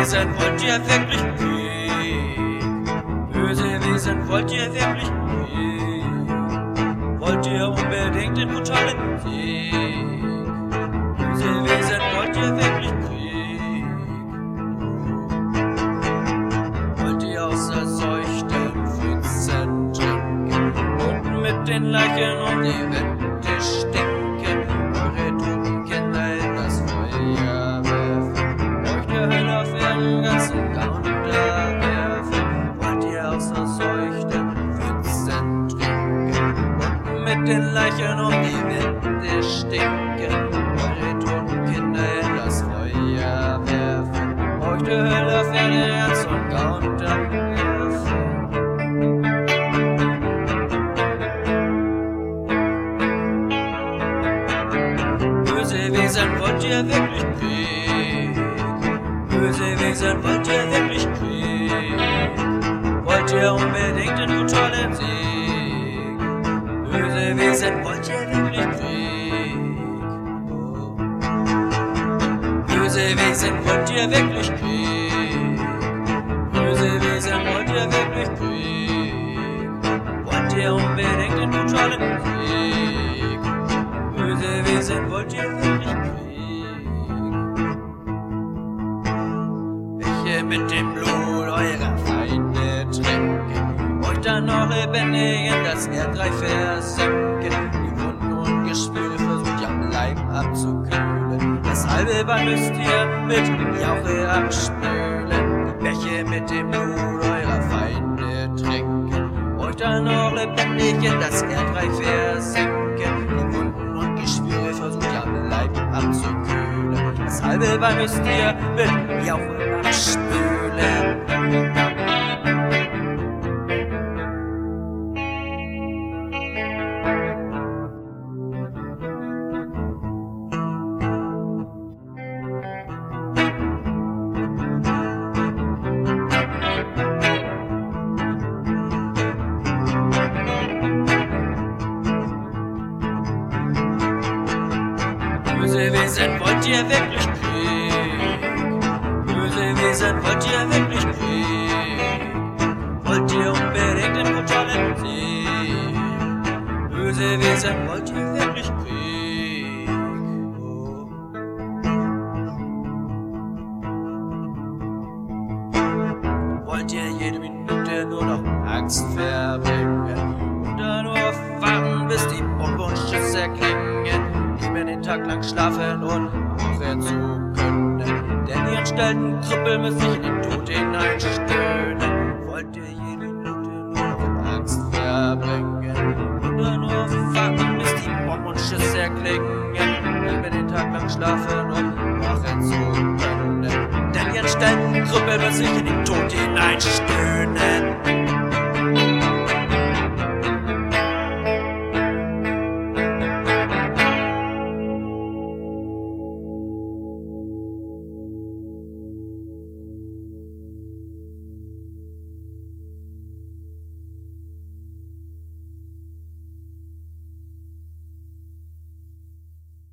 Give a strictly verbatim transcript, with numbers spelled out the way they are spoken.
Wesen, wollt ihr wirklich Krieg? Böse Wesen, wollt ihr wirklich Krieg? Wollt ihr unbedingt den brutalen Sieg? Böse Wesen, wollt ihr wirklich Krieg? Wollt ihr außer seuchten Pfützen trinken und mit den Leichen um die Wette stinken? Eure toten Kinder in das Feuer werfen, euch der Hölle auf ihren ganzen Gaun unterwerfen. Wollt ihr außer seuchten Pfützen trinken und mit den Leichen um die Wette stinken? Eure toten Kinder in das Feuer werfen, euch der Hölle auf ihren ganzen Gaun unterwerfen. Böse Wesen, wollt ihr wirklich Krieg? Böse Wesen, wollt ihr wirklich Krieg? Wollt ihr unbedingt den brutalen Sieg? Böse Wesen, wollt ihr wirklich Krieg? Oh. Böse Wesen, wollt ihr wirklich Krieg? Böse Wesen, wollt ihr wirklich Krieg? Wollt ihr unbedingt den brutalen Sieg? Böse Wesen, wollt ihr wirklich Krieg? Welche mit dem Blut eurer Feinde trinken, euch dann noch lebendig in das Erdreich versenken, die Wunden und Geschwüre versucht ihr am Leib abzukühlen, das halbe Band müsst ihr mit Jauche abspülen. Welche mit dem Blut eurer Feinde trinken, euch dann noch lebendig in das Erdreich versenken, die Wunden und Geschwüre versucht ihr am Leib abzukühlen, das halbe Bein müsst ihr mit Jauche abspülen. Böse Wesen, wollt ihr wirklich Krieg? Böse Wesen, wollt ihr wirklich Krieg? Wollt ihr unbedingt den brutalen Sieg? Böse Wesen, wollt ihr wirklich Krieg? Oh. Wollt ihr jede Minute nur noch Angst verbringen und dann nur warten, bis die Bombe und Schüsse erklingen? Den Tag lang schlafen und wachen zu können, denn ihren stolzen Krüppel müssen sich in den Tod hineinstöhnen. Wollt ihr jede Minute nur noch in Angst verbringen oder nur warten, bis die Bomben und Schüsse erklingen, wenn wir den Tag lang schlafen und wachen zu können, denn ihren stolzen Krüppel müssen sich in den Tod hineinstöhnen.